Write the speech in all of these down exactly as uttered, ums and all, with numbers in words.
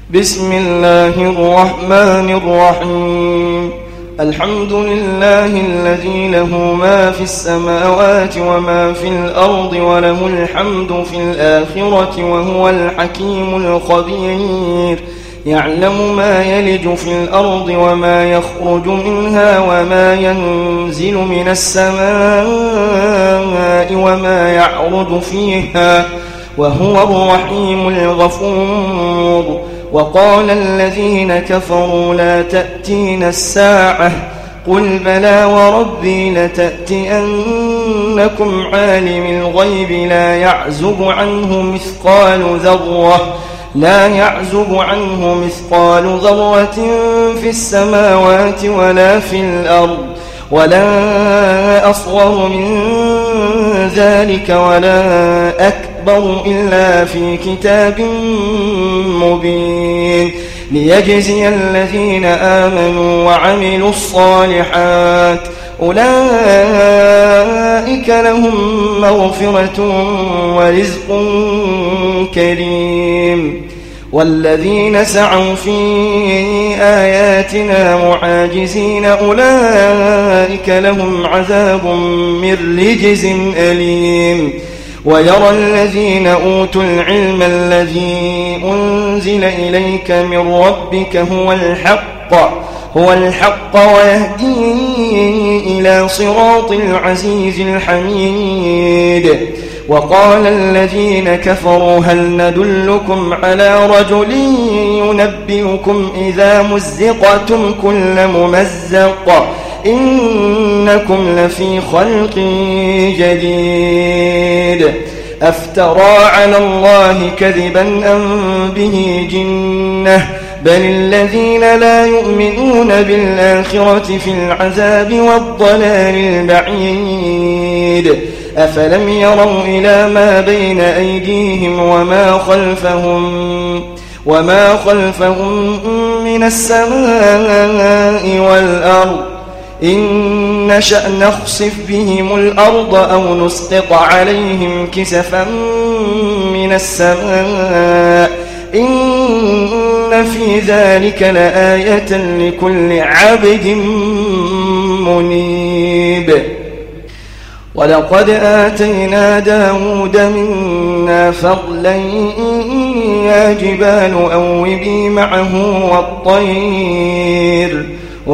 بسم الله الرحمن الرحيم. الحمد لله الذي له ما في السماوات وما في الأرض وله الحمد في الآخرة وهو الحكيم الخبير. يعلم ما يلج في الأرض وما يخرج منها وما ينزل من السماء وما يعرج فيها وهو الرحيم الغفور. وقال الذين كفروا لا تأتينا الساعة قل بلى وربي لتأتينكم عالم الغيب لا يعزب عنه مثقال ذرة لا يعزب عنه مثقال ذرة في السماوات ولا في الأرض ولا أصغر من ذلك ولا أكبر إلا في كتاب مبين ليجزي الذين آمنوا وعملوا الصالحات أولئك لهم مغفرة ورزق كريم. والذين سعوا في آياتنا معاجزين أولئك لهم عذاب من رجز أليم. ويرى الذين أوتوا العلم الذي أنزل إليك من ربك هو الحق هو الحق ويهدي إلى صراط العزيز الحميد. وقال الذين كفروا هل ندلكم على رجل ينبئكم إذا مزقتم كل ممزق إنكم لفي خلق جديد. أفترى على الله كذبا أم به جنة بل الذين لا يؤمنون بالآخرة في العذاب والضلال البعيد. أفلم يروا إلى ما بين أيديهم وما خلفهم وما خلفهم من السماء والأرض إن نشأ نخسف بهم الأرض أو نسقط عليهم كسفا من السماء إن في ذلك لآية لكل عبد منيب. ولقد آتينا داود منا فضلا يا جبال أوبي معه والطير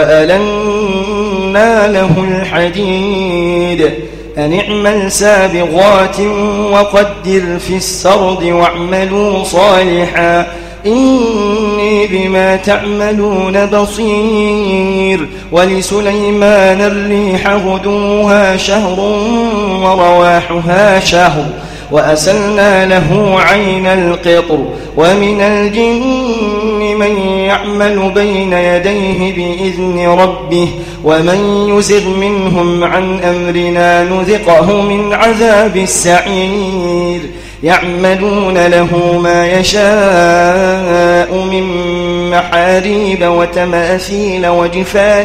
وألنا له الحديد أن اعمل سابغات وقدر في السرد واعملوا صالحا إني بما تعملون بصير. ولسليمان الريح غدوها شهر ورواحها شهر وأسلنا له عين القطر. ومن الجن من يعمل بين يديه بإذن ربه ومن يزغ منهم عن أمرنا نذقه من عذاب السعير. يعملون له ما يشاء من محاريب وتماثيل وجفان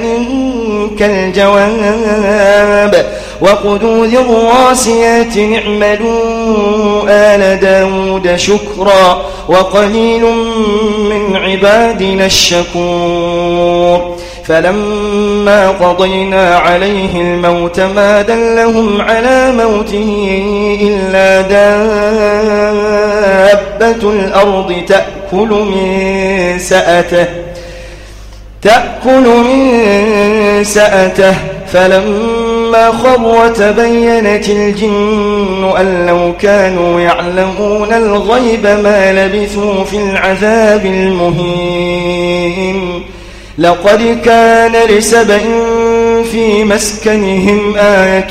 كالجواب وقدور الراسيات اعملوا آل داود شكرا وقليل من عبادنا الشكور. فلما قضينا عليه الموت ما دلهم على موته إلا دابة الأرض تأكل من سأته تأكل من سأته فلما خر تبينت الجن أن لو كانوا يعلمون الغيب ما لبثوا في العذاب المهين. لقد كان لسبإ في مسكنهم آية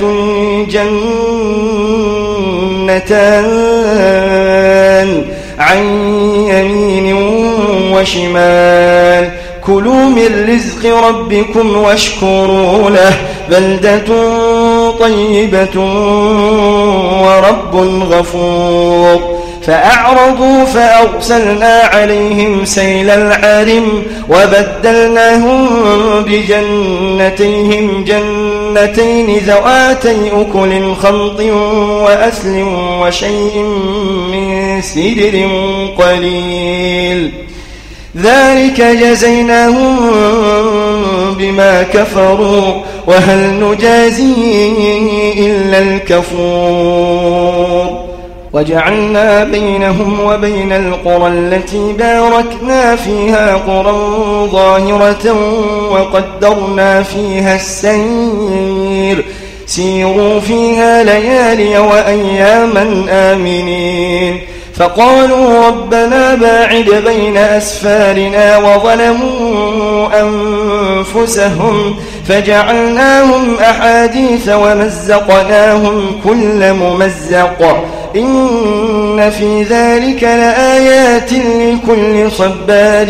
جنتان عن يمين وشمال كلوا من رزق ربكم واشكروا له بلدة طيبة ورب غفور. فأعرضوا فأرسلنا عليهم سيل العرم وبدلناهم بجنتيهم جنتين ذواتي أكل خمط وأثل وشيء من سدر قليل ذلك جزيناهم بما كفروا وهل نجازي إلا الكفور وجعلنا بينهم وبين القرى التي باركنا فيها قرى ظاهرة وقدرنا فيها السير سيروا فيها ليالي وأياما آمنين فقالوا ربنا باعد بين أسفارنا وظلموا أنفسهم فجعلناهم أحاديث ومزقناهم كل ممزق إن في ذلك لآيات لكل صبار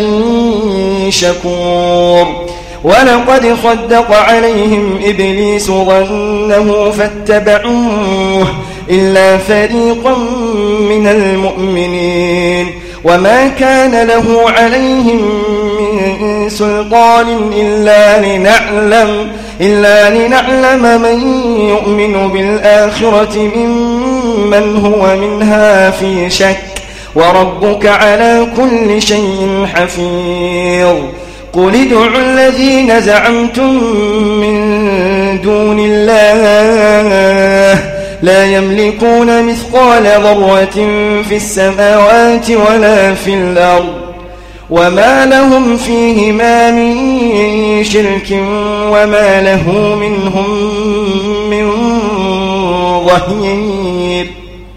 شكور ولقد صدق عليهم إبليس ظنه فاتبعوه إلا فريقا من المؤمنين وما كان له عليهم من سلطان إلا لنعلم, إلا لنعلم من يؤمن بالآخرة ممن هو منها في شك وربك على كل شيء حفيظ قل ادعوا الذين زعمتم من دون الله لا يملكون مثقال ذرة في السماوات ولا في الأرض وما لهم فيهما من شرك وما له منهم من ظهير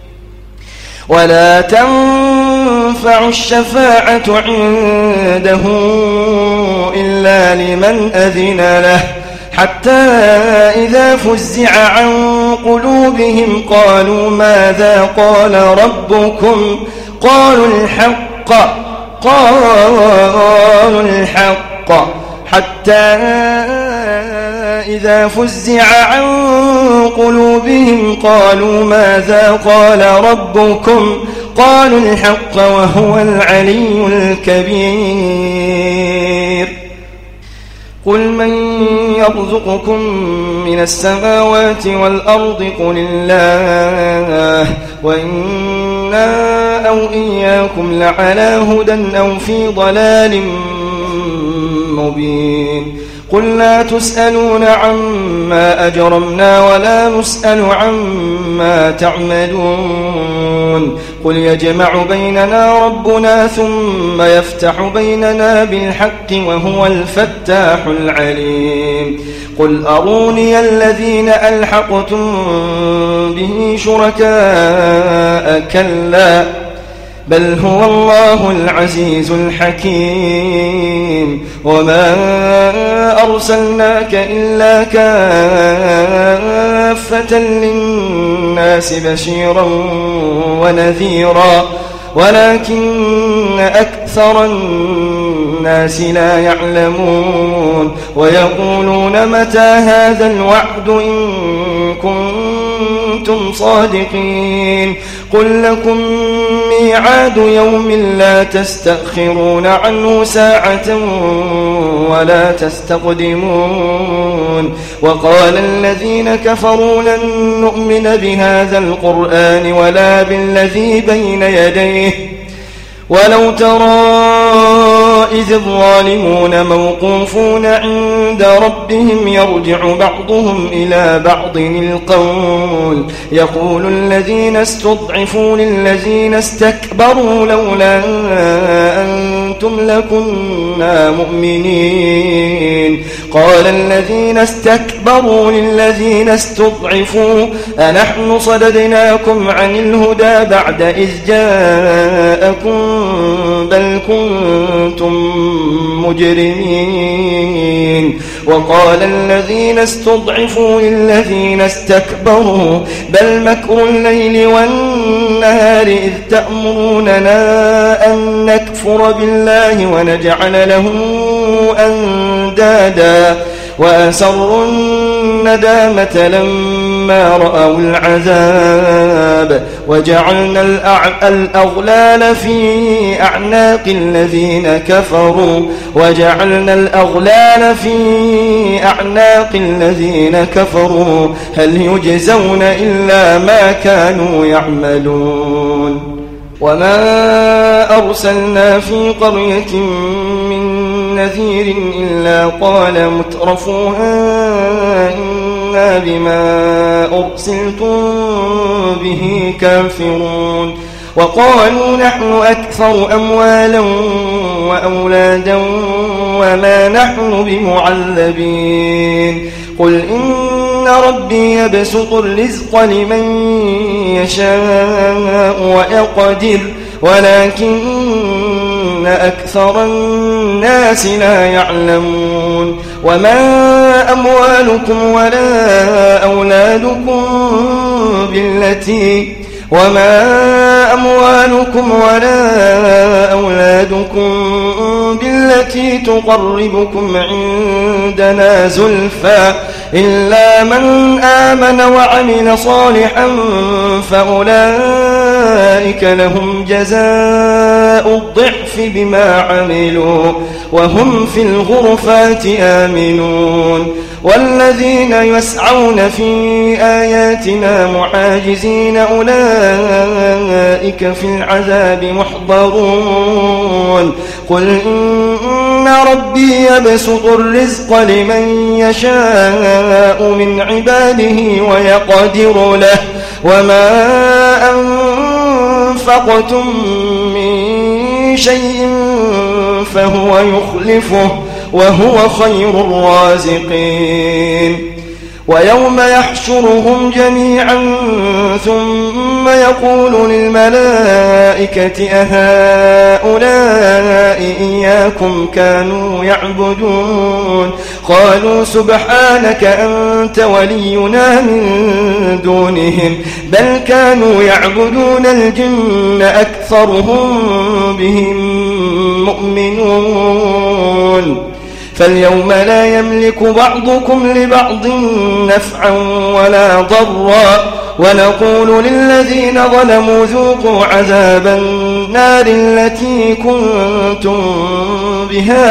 ولا تنفع الشفاعة عنده إلا لمن أذن له حتى إذا فزع عن قلوبهم قالوا ماذا قال ربكم قالوا الحق قالوا الحق حتى إذا فزع عن قلوبهم قالوا ماذا قال ربكم قالوا الحق وهو العلي الكبير قل من يرزقكم من السماوات والأرض قل الله وإنا أو إياكم لعلى هدى أو في ضلال مبين قل لا تسألون عما أجرمنا ولا نسأل عما تعملون قل يجمع بيننا ربنا ثم يفتح بيننا بالحق وهو الفتاح العليم قل أروني الذين ألحقتم به شركاء كلا بل هو الله العزيز الحكيم وما أرسلناك إلا كافة للناس بشيرا ونذيرا ولكن أكثر الناس لا يعلمون ويقولون متى هذا الوعد إن كنتم صادقين قل لكم ميعاد يوم لا تستأخرون عنه ساعة ولا تستقدمون وقال الذين كفروا لن نؤمن بهذا القرآن ولا بالذي بين يديه ولو ترى إذ الظالمون موقوفون عند ربهم يرجع بعضهم إلى بعض القول يقول الذين استضعفوا للذين استكبروا لولا أنتم لكنا مؤمنين قال الذين استكبروا للذين استضعفوا أنحن صددناكم عن الهدى بعد إذ جاءكم بل كنتم مجرمين وقال الذين استضعفوا للذين استكبروا بل مكر الليل والنهار إذ تأمروننا أن نكفر بالله ونجعل له أندادا وأسروا الندامة لما رأوا العذاب وجعلنا الأغلال في أعناق الذين كفروا وجعلنا الأغلال في أعناق الذين كفروا هل يجزون إلا ما كانوا يعملون وما أرسلنا في قرية من نذير إلا قال مترفوها إنا بما أرسلتم به كافرون وقالوا نحن أكثر أموالا وأولادا وما نحن بمعذبين قل إن ربي يبسط الرزق لمن يشاء ويقدر ولكن أكثر الناس لا يعلمون وما أموالكم ولا أولادكم بالتي وما أموالكم ولا أولادكم بالتي تقربكم عندنا زلفى إلا من آمن وعمل صالحا فأولئك لهم جزاء الضعف بما عملوا وهم في الغرفات آمنون والذين يسعون في آياتنا معاجزين أولئك في العذاب محضرون قل إن ربي يبسط الرزق لمن يشاء من عباده ويقدر له وما أنفقتم من شيء فهو يخلفه وهو خير الرازقين ويوم يحشرهم جميعا ثم يقول للملائكة أهؤلاء إياكم كانوا يعبدون قالوا سبحانك أنت ولينا من دونهم بل كانوا يعبدون الجن أكثرهم بهم مؤمنون فاليوم لا يملك بعضكم لبعض نفعا ولا ضرا ونقول للذين ظلموا ذوقوا عذاب النار التي كنتم بها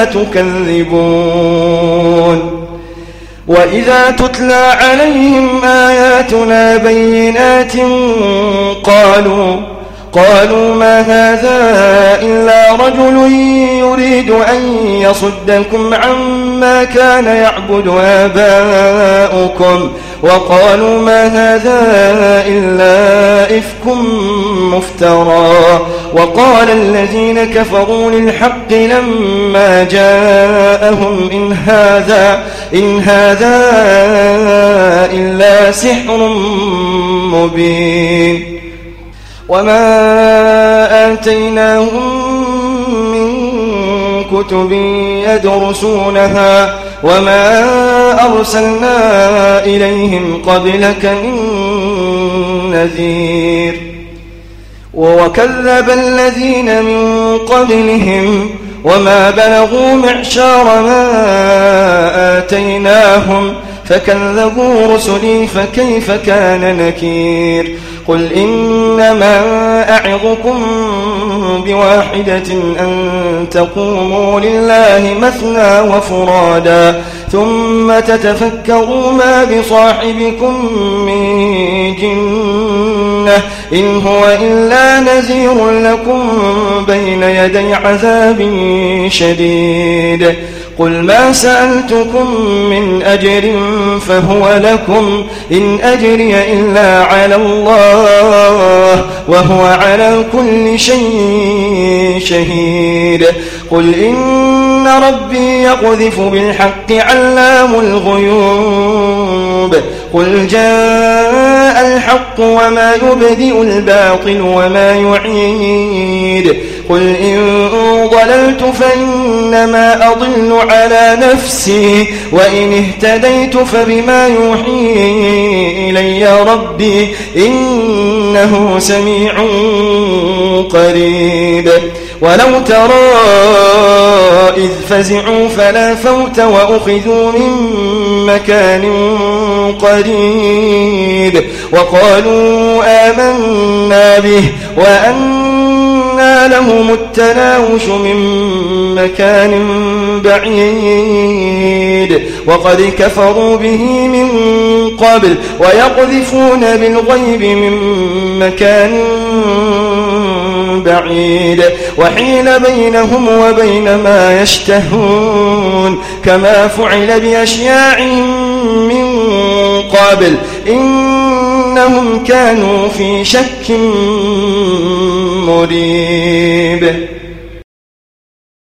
تكذبون وإذا تتلى عليهم آياتنا بينات قالوا قالوا ما هذا إلا رجل يريد أن يصدكم عما كان يعبد آباؤكم وقالوا ما هذا إلا إفك مفترى وقال الذين كفروا للحق لما جاءهم إن هذا إن هذا إلا سحر مبين وما آتيناهم من كتب يدرسونها وما أرسلنا إليهم قبلك من نذير وكذب الذين من قبلهم وما بلغوا معشار ما آتيناهم فكذبوا رسلي فكيف كان نكير قل إنما أعظكم بواحدة أن تقوموا لله مثنى وفرادا ثم تتفكروا ما بصاحبكم من جنة إن هو إلا نذير لكم بين يدي عذاب شديد قل ما سألتكم من أجر فهو لكم إن أجري إلا على الله وهو على كل شيء شهيد قل إن ربي يقذف بالحق علام الغيوب قل جاء الحق وما يبدئ الباطل وما يعيد قل إن ضللت فإنما أضل على نفسي وإن اهتديت فبما يوحي إلي ربي إنه سميع قريب ولو ترى إذ فزعوا فلا فوت وأخذوا من مكان قريب وقالوا آمنا به وأنى لهم التناوش من مكان بعيد وقد كفروا به من قبل ويقذفون بالغيب من مكان بعيد وحيل بينهم وبين ما يشتهون كما فعل بأشياعهم من قبل إنهم كانوا في شك مريب.